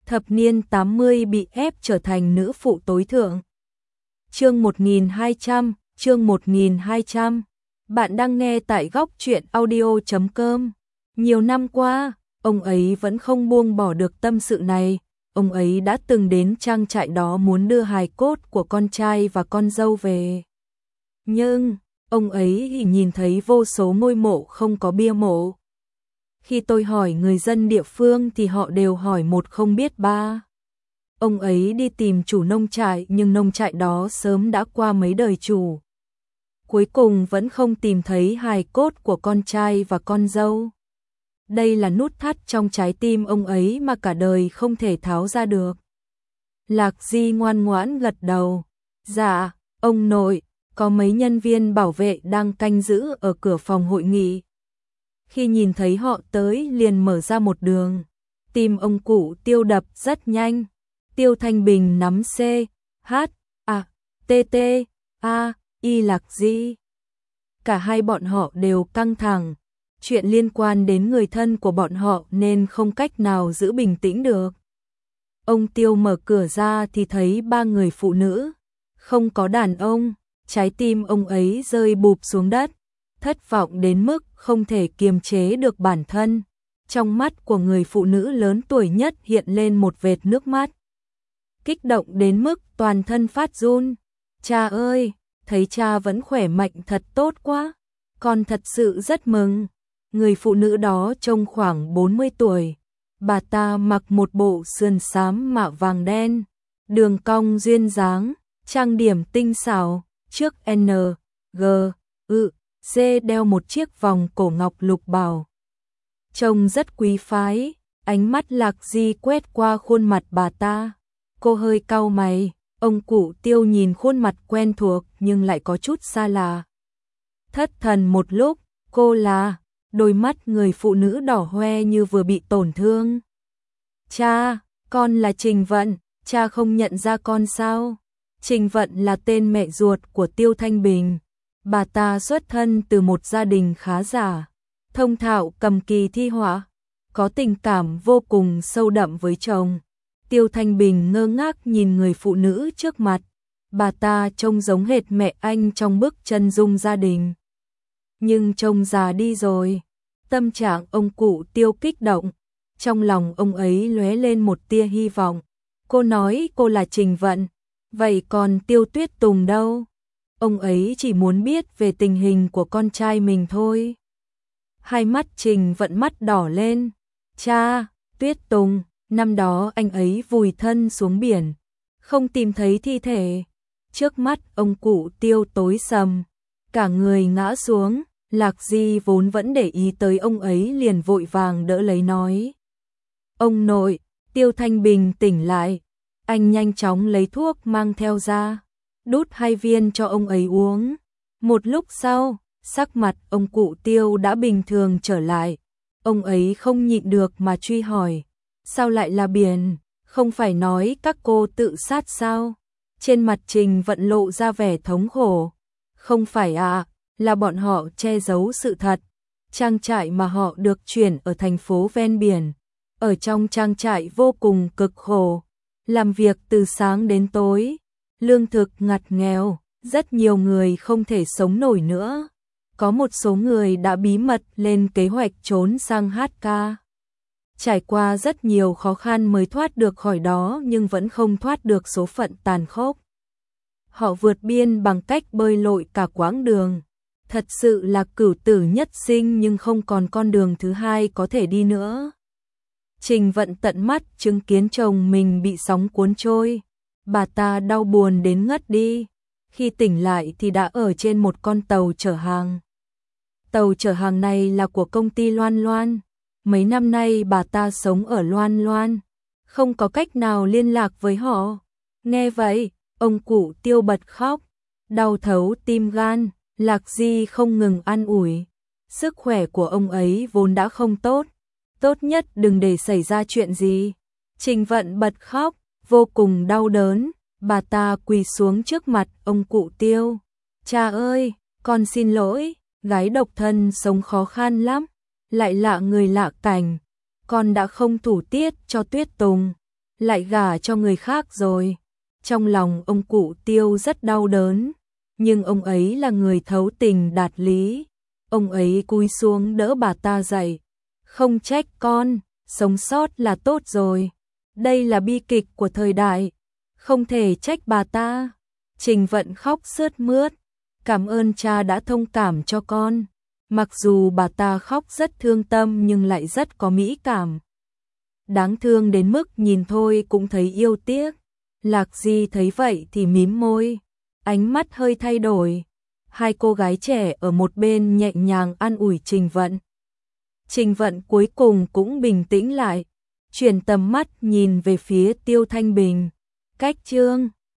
Thập niên 80 bị ép trở thành nữ phụ tối thượng. Chương 1200. Bạn đang nghe tại góc truyện audio.com. Nhiều năm qua, ông ấy vẫn không buông bỏ được tâm sự này. Ông ấy đã từng đến trang trại đó muốn đưa hài cốt của con trai và con dâu về. Nhưng, ông ấy nhìn thấy vô số ngôi mộ không có bia mộ. Khi tôi hỏi người dân địa phương thì họ đều hỏi một không biết ba. Ông ấy đi tìm chủ nông trại nhưng nông trại đó sớm đã qua mấy đời chủ. Cuối cùng vẫn không tìm thấy hài cốt của con trai và con dâu. Đây là nút thắt trong trái tim ông ấy mà cả đời không thể tháo ra được. Lạc Di ngoan ngoãn gật đầu. Dạ, ông nội, có mấy nhân viên bảo vệ đang canh giữ ở cửa phòng hội nghị. Khi nhìn thấy họ tới liền mở ra một đường. Tim ông cụ Tiêu đập rất nhanh. Tiêu Thanh Bình nắm C, H, A, T, T, A, I Lạc Di. Cả hai bọn họ đều căng thẳng. Chuyện liên quan đến người thân của bọn họ nên không cách nào giữ bình tĩnh được. Ông Tiêu mở cửa ra thì thấy ba người phụ nữ. Không có đàn ông. Trái tim ông ấy rơi bụp xuống đất. Thất vọng đến mức không thể kiềm chế được bản thân. Trong mắt của người phụ nữ lớn tuổi nhất hiện lên một vệt nước mắt. Kích động đến mức toàn thân phát run. Cha ơi, thấy cha vẫn khỏe mạnh thật tốt quá. Con thật sự rất mừng. Người phụ nữ đó trông khoảng 40 tuổi. Bà ta mặc một bộ sườn xám mạ vàng đen. Đường cong duyên dáng, trang điểm tinh xảo. Trước N, G, U, C đeo một chiếc vòng cổ ngọc lục bảo. Trông rất quý phái, ánh mắt Lạc Di quét qua khuôn mặt bà ta. Cô hơi cau mày, ông cụ Tiêu nhìn khuôn mặt quen thuộc nhưng lại có chút xa lạ. Thất thần một lúc, cô là, đôi mắt người phụ nữ đỏ hoe như vừa bị tổn thương. Cha, con là Trình Vận, cha không nhận ra con sao? Trình Vận là tên mẹ ruột của Tiêu Thanh Bình. Bà ta xuất thân từ một gia đình khá giả, thông thạo cầm kỳ thi họa, có tình cảm vô cùng sâu đậm với chồng. Tiêu Thanh Bình ngơ ngác nhìn người phụ nữ trước mặt. Bà ta trông giống hệt mẹ anh trong bức chân dung gia đình. Nhưng trông già đi rồi. Tâm trạng ông cụ Tiêu kích động. Trong lòng ông ấy lóe lên một tia hy vọng. Cô nói cô là Trình Vận. Vậy còn Tiêu Tuyết Tùng đâu? Ông ấy chỉ muốn biết về tình hình của con trai mình thôi. Hai mắt Trình Vận mắt đỏ lên. Cha, Tuyết Tùng, năm đó anh ấy vùi thân xuống biển. Không tìm thấy thi thể. Trước mắt ông cụ Tiêu tối sầm. Cả người ngã xuống. Lạc Di vốn vẫn để ý tới ông ấy liền vội vàng đỡ lấy nói. Ông nội, Tiêu Thanh Bình tỉnh lại. Anh nhanh chóng lấy thuốc mang theo ra. Đút 2 viên cho ông ấy uống. Một lúc sau, sắc mặt ông cụ Tiêu đã bình thường trở lại. Ông ấy không nhịn được mà truy hỏi. Sao lại là biển? Không phải nói các cô tự sát sao? Trên mặt Trình Vận lộ ra vẻ thống khổ. Không phải ạ, là bọn họ che giấu sự thật. Trang trại mà họ được chuyển ở thành phố ven biển. Ở trong trang trại vô cùng cực khổ. Làm việc từ sáng đến tối. Lương thực ngặt nghèo, rất nhiều người không thể sống nổi nữa. Có một số người đã bí mật lên kế hoạch trốn sang HK. Trải qua rất nhiều khó khăn mới thoát được khỏi đó nhưng vẫn không thoát được số phận tàn khốc. Họ vượt biên bằng cách bơi lội cả quãng đường. Thật sự là cửu tử nhất sinh nhưng không còn con đường thứ hai có thể đi nữa. Trình Vận tận mắt chứng kiến chồng mình bị sóng cuốn trôi. Bà ta đau buồn đến ngất đi. Khi tỉnh lại thì đã ở trên một con tàu chở hàng. Tàu chở hàng này là của công ty Loan Loan. Mấy năm nay bà ta sống ở Loan Loan. Không có cách nào liên lạc với họ. Nghe vậy, ông cụ Tiêu bật khóc. Đau thấu tim gan, Lạc Di không ngừng an ủi. Sức khỏe của ông ấy vốn đã không tốt. Tốt nhất đừng để xảy ra chuyện gì. Trình Vận bật khóc. Vô cùng đau đớn, bà ta quỳ xuống trước mặt ông cụ Tiêu. Cha ơi, con xin lỗi, gái độc thân sống khó khăn lắm, lại lạ người lạ cảnh. Con đã không thủ tiết cho Tuyết Tùng. lại gả cho người khác rồi. Trong lòng ông cụ Tiêu rất đau đớn, nhưng ông ấy là người thấu tình đạt lý. Ông ấy cúi xuống đỡ bà ta dậy. Không trách con, sống sót là tốt rồi. Đây là bi kịch của thời đại, không thể trách bà ta. Trình Vận khóc sướt mướt, cảm ơn cha đã thông cảm cho con. Mặc dù bà ta khóc rất thương tâm nhưng lại rất có mỹ cảm. Đáng thương đến mức nhìn thôi cũng thấy yêu tiếc. Lạc Di thấy vậy thì mím môi, ánh mắt hơi thay đổi. Hai cô gái trẻ ở một bên nhẹ nhàng an ủi Trình Vận. Trình Vận cuối cùng cũng bình tĩnh lại, chuyển tầm mắt nhìn về phía Tiêu Thanh Bình. Cách Trương